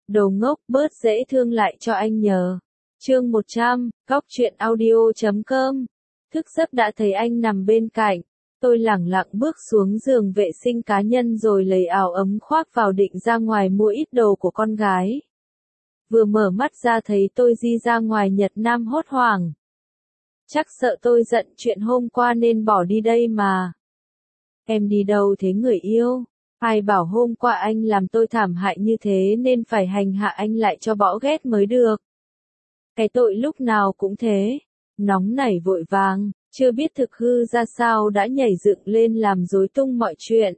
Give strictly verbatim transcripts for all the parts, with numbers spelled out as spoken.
Đồ ngốc, bớt dễ thương lại cho anh nhờ. Chương một trăm, góc truyện audio chấm com. Thức giấc đã thấy anh nằm bên cạnh. Tôi lẳng lặng bước xuống giường vệ sinh cá nhân rồi lấy áo ấm khoác vào định ra ngoài mua ít đồ của con gái. Vừa mở mắt ra thấy tôi đi ra ngoài Nhật Nam hốt hoảng. Chắc sợ tôi giận chuyện hôm qua nên bỏ đi đây mà. Em đi đâu thế người yêu? Ai bảo hôm qua anh làm tôi thảm hại như thế nên phải hành hạ anh lại cho bỏ ghét mới được. Cái tội lúc nào cũng thế. Nóng nảy vội vàng, chưa biết thực hư ra sao đã nhảy dựng lên làm rối tung mọi chuyện.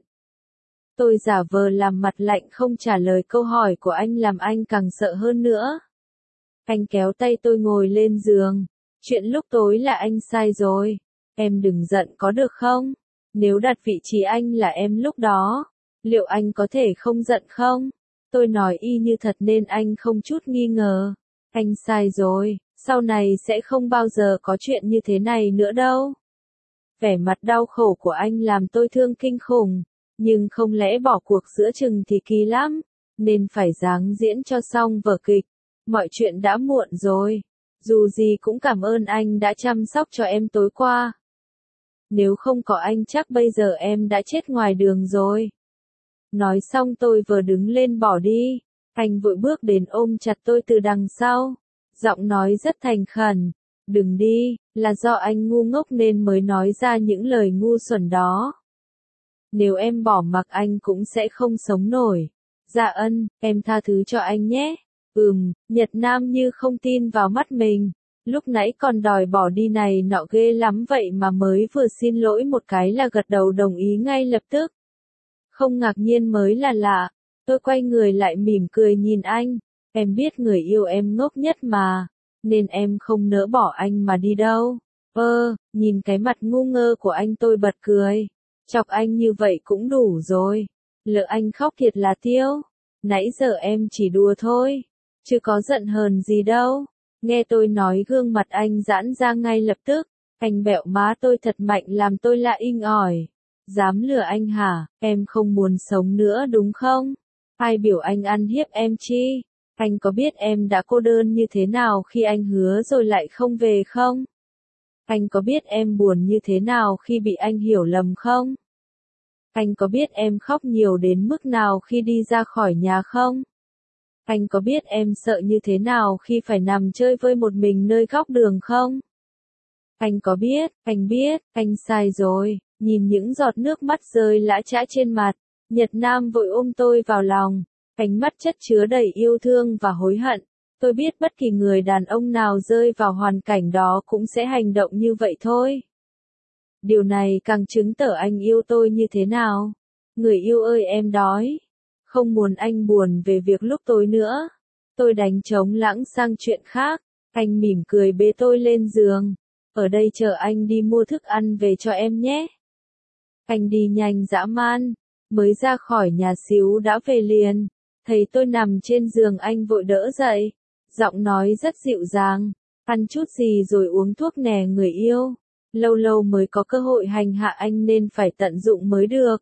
Tôi giả vờ làm mặt lạnh không trả lời câu hỏi của anh làm anh càng sợ hơn nữa. Anh kéo tay tôi ngồi lên giường. Chuyện lúc tối là anh sai rồi. Em đừng giận có được không? Nếu đặt vị trí anh là em lúc đó, liệu anh có thể không giận không? Tôi nói y như thật nên anh không chút nghi ngờ. Anh sai rồi, sau này sẽ không bao giờ có chuyện như thế này nữa đâu. Vẻ mặt đau khổ của anh làm tôi thương kinh khủng, nhưng không lẽ bỏ cuộc giữa chừng thì kỳ lắm, nên phải dáng diễn cho xong vở kịch. Mọi chuyện đã muộn rồi. Dù gì cũng cảm ơn anh đã chăm sóc cho em tối qua. Nếu không có anh chắc bây giờ em đã chết ngoài đường rồi. Nói xong tôi vừa đứng lên bỏ đi. Anh vội bước đến ôm chặt tôi từ đằng sau. Giọng nói rất thành khẩn. Đừng đi, là do anh ngu ngốc nên mới nói ra những lời ngu xuẩn đó. Nếu em bỏ mặc anh cũng sẽ không sống nổi. Dạ ân, em tha thứ cho anh nhé. Ừm, Nhật Nam như không tin vào mắt mình. Lúc nãy còn đòi bỏ đi này nọ ghê lắm vậy mà mới vừa xin lỗi một cái là gật đầu đồng ý ngay lập tức. Không ngạc nhiên mới là lạ. Tôi quay người lại mỉm cười nhìn anh. Em biết người yêu em ngốc nhất mà. Nên em không nỡ bỏ anh mà đi đâu. Ơ, nhìn cái mặt ngu ngơ của anh tôi bật cười. Chọc anh như vậy cũng đủ rồi. Lỡ anh khóc thiệt là tiêu. Nãy giờ em chỉ đùa thôi. Chứ có giận hờn gì đâu. Nghe tôi nói gương mặt anh giãn ra ngay lập tức. Anh bẹo má tôi thật mạnh làm tôi lạ inh ỏi. Dám lừa anh hả? Em không muốn sống nữa đúng không? Ai biểu anh ăn hiếp em chi? Anh có biết em đã cô đơn như thế nào khi anh hứa rồi lại không về không? Anh có biết em buồn như thế nào khi bị anh hiểu lầm không? Anh có biết em khóc nhiều đến mức nào khi đi ra khỏi nhà không? Anh có biết em sợ như thế nào khi phải nằm chơi vơi một mình nơi góc đường không? Anh có biết, anh biết, anh sai rồi. Nhìn những giọt nước mắt rơi lã chã trên mặt, Nhật Nam vội ôm tôi vào lòng. Ánh mắt chất chứa đầy yêu thương và hối hận. Tôi biết bất kỳ người đàn ông nào rơi vào hoàn cảnh đó cũng sẽ hành động như vậy thôi. Điều này càng chứng tỏ anh yêu tôi như thế nào. Người yêu ơi em đói. Không muốn anh buồn về việc lúc tối nữa. Tôi đánh trống lãng sang chuyện khác. Anh mỉm cười bế tôi lên giường. Ở đây chờ anh đi mua thức ăn về cho em nhé. Anh đi nhanh dã man. Mới ra khỏi nhà xíu đã về liền. Thấy tôi nằm trên giường anh vội đỡ dậy. Giọng nói rất dịu dàng. Ăn chút gì rồi uống thuốc nè người yêu. Lâu lâu mới có cơ hội hành hạ anh nên phải tận dụng mới được.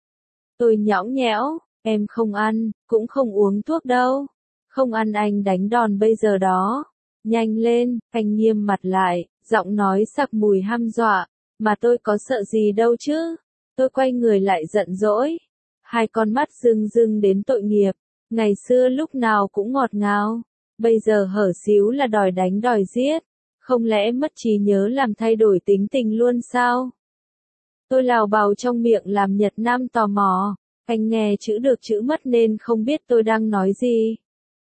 Tôi nhõng nhẽo. Em không ăn, cũng không uống thuốc đâu. Không ăn anh đánh đòn bây giờ đó. Nhanh lên, anh nghiêm mặt lại, giọng nói sặc mùi hăm dọa. Mà tôi có sợ gì đâu chứ. Tôi quay người lại giận dỗi. Hai con mắt rưng rưng đến tội nghiệp. Ngày xưa lúc nào cũng ngọt ngào. Bây giờ hở xíu là đòi đánh đòi giết. Không lẽ mất trí nhớ làm thay đổi tính tình luôn sao? Tôi lào bào trong miệng làm Nhật Nam tò mò. Anh nghe chữ được chữ mất nên không biết tôi đang nói gì.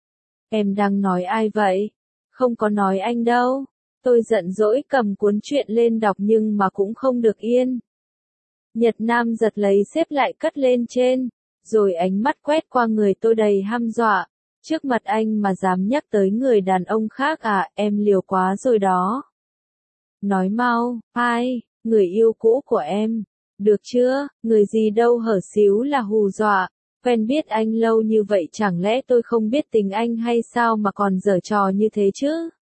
Em đang nói ai vậy? Không có nói anh đâu. Tôi giận dỗi cầm cuốn truyện lên đọc nhưng mà cũng không được yên. Nhật Nam giật lấy xếp lại cất lên trên. Rồi ánh mắt quét qua người tôi đầy hăm dọa. Trước mặt anh mà dám nhắc tới người đàn ông khác à, em liều quá rồi đó. Nói mau, ai, người yêu cũ của em. Được chưa, người gì đâu hở xíu là hù dọa. Quen biết anh lâu như vậy chẳng lẽ tôi không biết tình anh hay sao mà còn giở trò như thế chứ?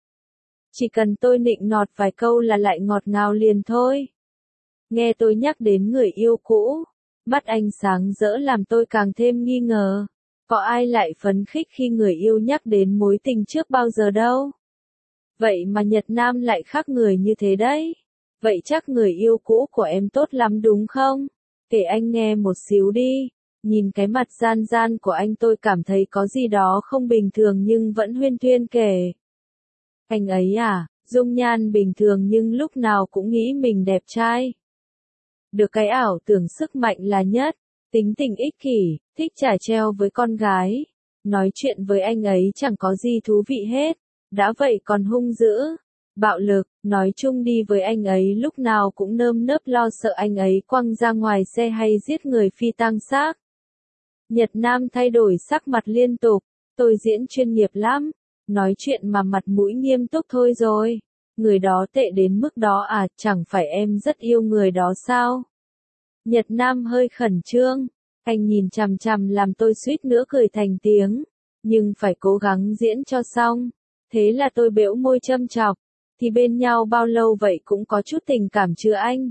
Chỉ cần tôi nịnh nọt vài câu là lại ngọt ngào liền thôi. Nghe tôi nhắc đến người yêu cũ. Mắt anh sáng rỡ làm tôi càng thêm nghi ngờ. Có ai lại phấn khích khi người yêu nhắc đến mối tình trước bao giờ đâu. Vậy mà Nhật Nam lại khác người như thế đấy. Vậy chắc người yêu cũ của em tốt lắm đúng không? Kể anh nghe một xíu đi. Nhìn cái mặt gian gian của anh tôi cảm thấy có gì đó không bình thường nhưng vẫn huyên thuyên kể. Anh ấy à, dung nhan bình thường nhưng lúc nào cũng nghĩ mình đẹp trai. Được cái ảo tưởng sức mạnh là nhất, tính tình ích kỷ, thích chả treo với con gái. Nói chuyện với anh ấy chẳng có gì thú vị hết, đã vậy còn hung dữ, bạo lực, nói chung đi với anh ấy lúc nào cũng nơm nớp lo sợ anh ấy quăng ra ngoài xe hay giết người phi tang xác. Nhật Nam thay đổi sắc mặt liên tục, tôi diễn chuyên nghiệp lắm, nói chuyện mà mặt mũi nghiêm túc thôi rồi. Người đó tệ đến mức đó à, chẳng phải em rất yêu người đó sao? Nhật Nam hơi khẩn trương, anh nhìn chằm chằm làm tôi suýt nữa cười thành tiếng, nhưng phải cố gắng diễn cho xong. Thế là tôi bẽo môi châm chọc, thì bên nhau bao lâu vậy cũng có chút tình cảm chứ anh.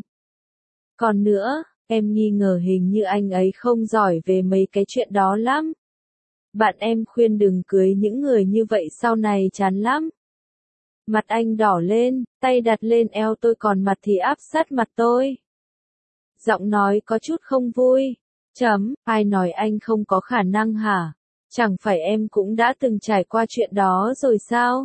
Còn nữa, em nghi ngờ hình như anh ấy không giỏi về mấy cái chuyện đó lắm. Bạn em khuyên đừng cưới những người như vậy sau này chán lắm. Mặt anh đỏ lên, tay đặt lên eo tôi còn mặt thì áp sát mặt tôi. Giọng nói có chút không vui. Chấm, ai nói anh không có khả năng hả? Chẳng phải em cũng đã từng trải qua chuyện đó rồi sao?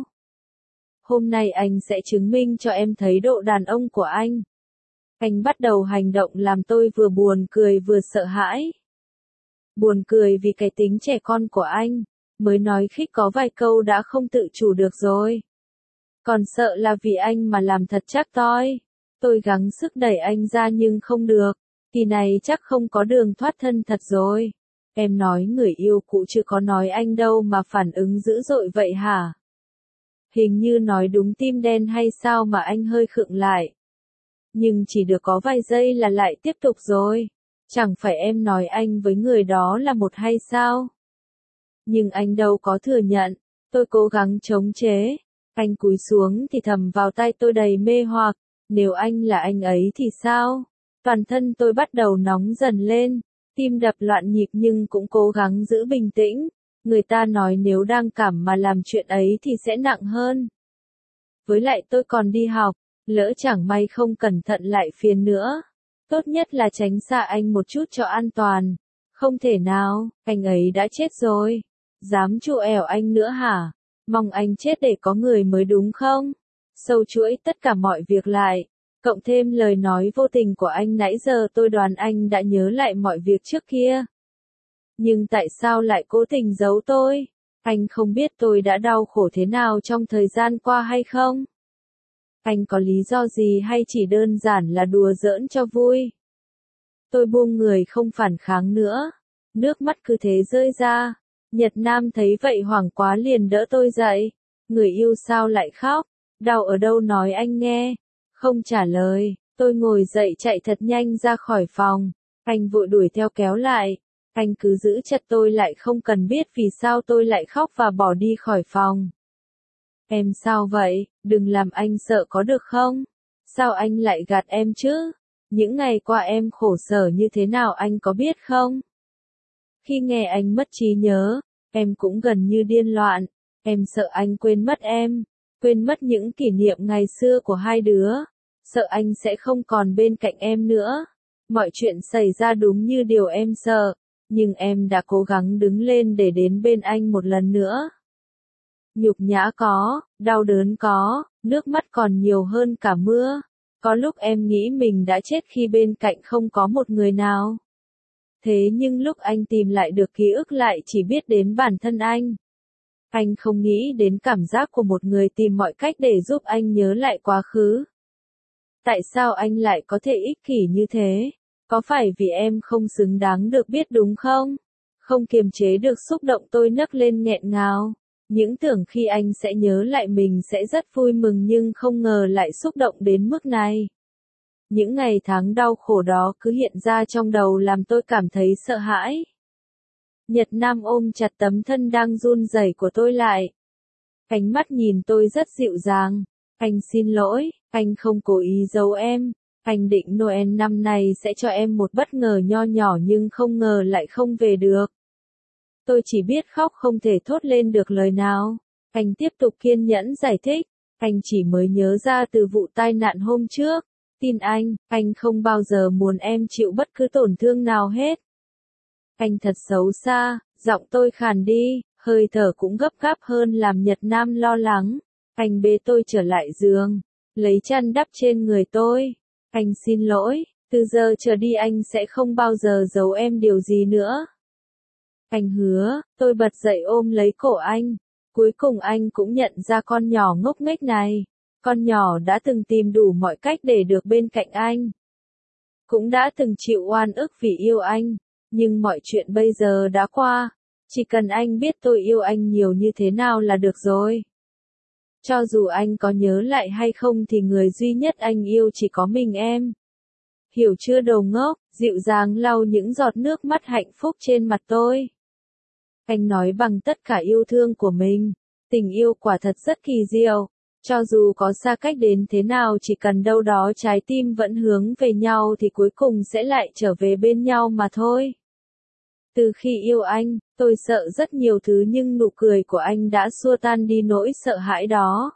Hôm nay anh sẽ chứng minh cho em thấy độ đàn ông của anh. Anh bắt đầu hành động làm tôi vừa buồn cười vừa sợ hãi. Buồn cười vì cái tính trẻ con của anh, mới nói khích có vài câu đã không tự chủ được rồi. Còn sợ là vì anh mà làm thật chắc toi. Tôi gắng sức đẩy anh ra nhưng không được. Kỳ này chắc không có đường thoát thân thật rồi. Em nói người yêu cũ chưa có nói anh đâu mà phản ứng dữ dội vậy hả? Hình như nói đúng tim đen hay sao mà anh hơi khựng lại. Nhưng chỉ được có vài giây là lại tiếp tục rồi. Chẳng phải em nói anh với người đó là một hay sao? Nhưng anh đâu có thừa nhận. Tôi cố gắng chống chế. Anh cúi xuống thì thầm vào tai tôi đầy mê hoặc. Nếu anh là anh ấy thì sao? Toàn thân tôi bắt đầu nóng dần lên. Tim đập loạn nhịp nhưng cũng cố gắng giữ bình tĩnh. Người ta nói nếu đang cảm mà làm chuyện ấy thì sẽ nặng hơn. Với lại tôi còn đi học. Lỡ chẳng may không cẩn thận lại phiền nữa. Tốt nhất là tránh xa anh một chút cho an toàn. Không thể nào, anh ấy đã chết rồi. Dám trụ ẻo anh nữa hả? Mong anh chết để có người mới đúng không? Sâu chuỗi tất cả mọi việc lại. Cộng thêm lời nói vô tình của anh nãy giờ tôi đoán anh đã nhớ lại mọi việc trước kia. Nhưng tại sao lại cố tình giấu tôi? Anh không biết tôi đã đau khổ thế nào trong thời gian qua hay không? Anh có lý do gì hay chỉ đơn giản là đùa giỡn cho vui? Tôi buông người không phản kháng nữa. Nước mắt cứ thế rơi ra. Nhật Nam thấy vậy hoảng quá liền đỡ tôi dậy. Người yêu sao lại khóc? Đau ở đâu nói anh nghe. Không trả lời. Tôi ngồi dậy chạy thật nhanh ra khỏi phòng. Anh vội đuổi theo kéo lại. Anh cứ giữ chặt tôi lại không cần biết vì sao tôi lại khóc và bỏ đi khỏi phòng. Em sao vậy? Đừng làm anh sợ có được không? Sao anh lại gạt em chứ? Những ngày qua em khổ sở như thế nào anh có biết không? Khi nghe anh mất trí nhớ, em cũng gần như điên loạn. Em sợ anh quên mất em, quên mất những kỷ niệm ngày xưa của hai đứa. Sợ anh sẽ không còn bên cạnh em nữa. Mọi chuyện xảy ra đúng như điều em sợ, nhưng em đã cố gắng đứng lên để đến bên anh một lần nữa. Nhục nhã có, đau đớn có, nước mắt còn nhiều hơn cả mưa. Có lúc em nghĩ mình đã chết khi bên cạnh không có một người nào. Thế nhưng lúc anh tìm lại được ký ức lại chỉ biết đến bản thân anh. Anh không nghĩ đến cảm giác của một người tìm mọi cách để giúp anh nhớ lại quá khứ. Tại sao anh lại có thể ích kỷ như thế? Có phải vì em không xứng đáng được biết đúng không? Không kiềm chế được xúc động tôi nấc lên nghẹn ngào. Những tưởng khi anh sẽ nhớ lại mình sẽ rất vui mừng nhưng không ngờ lại xúc động đến mức này. Những ngày tháng đau khổ đó cứ hiện ra trong đầu làm tôi cảm thấy sợ hãi. Nhật Nam ôm chặt tấm thân đang run rẩy của tôi lại. Ánh mắt nhìn tôi rất dịu dàng. Anh xin lỗi, anh không cố ý giấu em. Anh định Noel năm nay sẽ cho em một bất ngờ nho nhỏ nhưng không ngờ lại không về được. Tôi chỉ biết khóc không thể thốt lên được lời nào. Anh tiếp tục kiên nhẫn giải thích. Anh chỉ mới nhớ ra từ vụ tai nạn hôm trước. Tin anh, anh không bao giờ muốn em chịu bất cứ tổn thương nào hết. Anh thật xấu xa, giọng tôi khàn đi, hơi thở cũng gấp gáp hơn làm Nhật Nam lo lắng. Anh bế tôi trở lại giường, lấy chăn đắp trên người tôi. Anh xin lỗi, từ giờ trở đi anh sẽ không bao giờ giấu em điều gì nữa. Anh hứa, tôi bật dậy ôm lấy cổ anh. Cuối cùng anh cũng nhận ra con nhỏ ngốc nghếch này. Con nhỏ đã từng tìm đủ mọi cách để được bên cạnh anh. Cũng đã từng chịu oan ức vì yêu anh. Nhưng mọi chuyện bây giờ đã qua. Chỉ cần anh biết tôi yêu anh nhiều như thế nào là được rồi. Cho dù anh có nhớ lại hay không thì người duy nhất anh yêu chỉ có mình em. Hiểu chưa đồ ngốc, dịu dàng lau những giọt nước mắt hạnh phúc trên mặt tôi. Anh nói bằng tất cả yêu thương của mình. Tình yêu quả thật rất kỳ diệu. Cho dù có xa cách đến thế nào chỉ cần đâu đó trái tim vẫn hướng về nhau thì cuối cùng sẽ lại trở về bên nhau mà thôi. Từ khi yêu anh, tôi sợ rất nhiều thứ nhưng nụ cười của anh đã xua tan đi nỗi sợ hãi đó.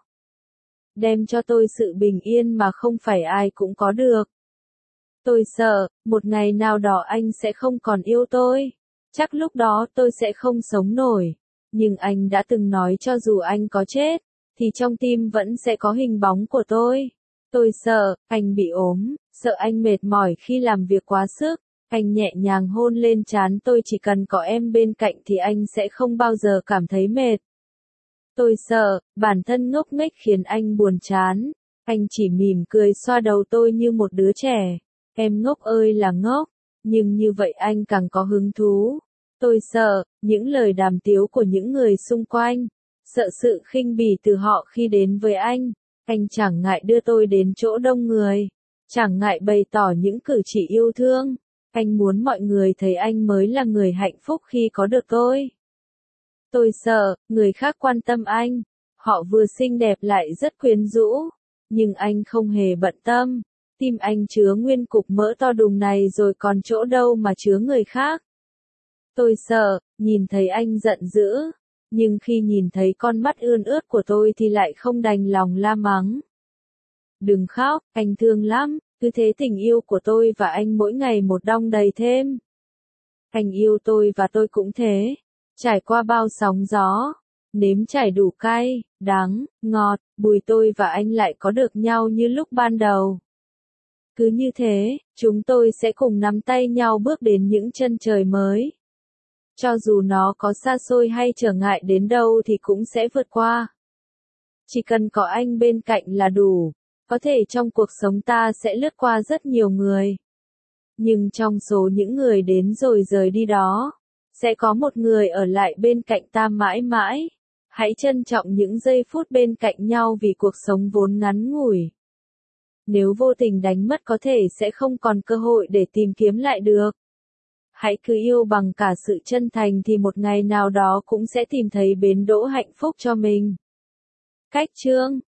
Đem cho tôi sự bình yên mà không phải ai cũng có được. Tôi sợ, một ngày nào đó anh sẽ không còn yêu tôi. Chắc lúc đó tôi sẽ không sống nổi. Nhưng anh đã từng nói cho dù anh có chết, thì trong tim vẫn sẽ có hình bóng của tôi. Tôi sợ, anh bị ốm, sợ anh mệt mỏi khi làm việc quá sức. Anh nhẹ nhàng hôn lên trán tôi, chỉ cần có em bên cạnh thì anh sẽ không bao giờ cảm thấy mệt. Tôi sợ, bản thân ngốc nghếch khiến anh buồn chán. Anh chỉ mỉm cười xoa đầu tôi như một đứa trẻ. Em ngốc ơi là ngốc, nhưng như vậy anh càng có hứng thú. Tôi sợ, những lời đàm tiếu của những người xung quanh. Sợ sự khinh bỉ từ họ khi đến với anh. Anh chẳng ngại đưa tôi đến chỗ đông người. Chẳng ngại bày tỏ những cử chỉ yêu thương. Anh muốn mọi người thấy anh mới là người hạnh phúc khi có được tôi. Tôi sợ, người khác quan tâm anh. Họ vừa xinh đẹp lại rất quyến rũ. Nhưng anh không hề bận tâm. Tim anh chứa nguyên cục mỡ to đùng này rồi còn chỗ đâu mà chứa người khác. Tôi sợ, nhìn thấy anh giận dữ. Nhưng khi nhìn thấy con mắt ươn ướt của tôi thì lại không đành lòng la mắng. Đừng khóc, anh thương lắm. Cứ thế tình yêu của tôi và anh mỗi ngày một đong đầy thêm. Anh yêu tôi và tôi cũng thế. Trải qua bao sóng gió. Nếm trải đủ cay, đắng, ngọt, bùi tôi và anh lại có được nhau như lúc ban đầu. Cứ như thế, chúng tôi sẽ cùng nắm tay nhau bước đến những chân trời mới. Cho dù nó có xa xôi hay trở ngại đến đâu thì cũng sẽ vượt qua. Chỉ cần có anh bên cạnh là đủ. Có thể trong cuộc sống ta sẽ lướt qua rất nhiều người. Nhưng trong số những người đến rồi rời đi đó, sẽ có một người ở lại bên cạnh ta mãi mãi. Hãy trân trọng những giây phút bên cạnh nhau vì cuộc sống vốn ngắn ngủi. Nếu vô tình đánh mất có thể sẽ không còn cơ hội để tìm kiếm lại được. Hãy cứ yêu bằng cả sự chân thành thì một ngày nào đó cũng sẽ tìm thấy bến đỗ hạnh phúc cho mình. Cách chương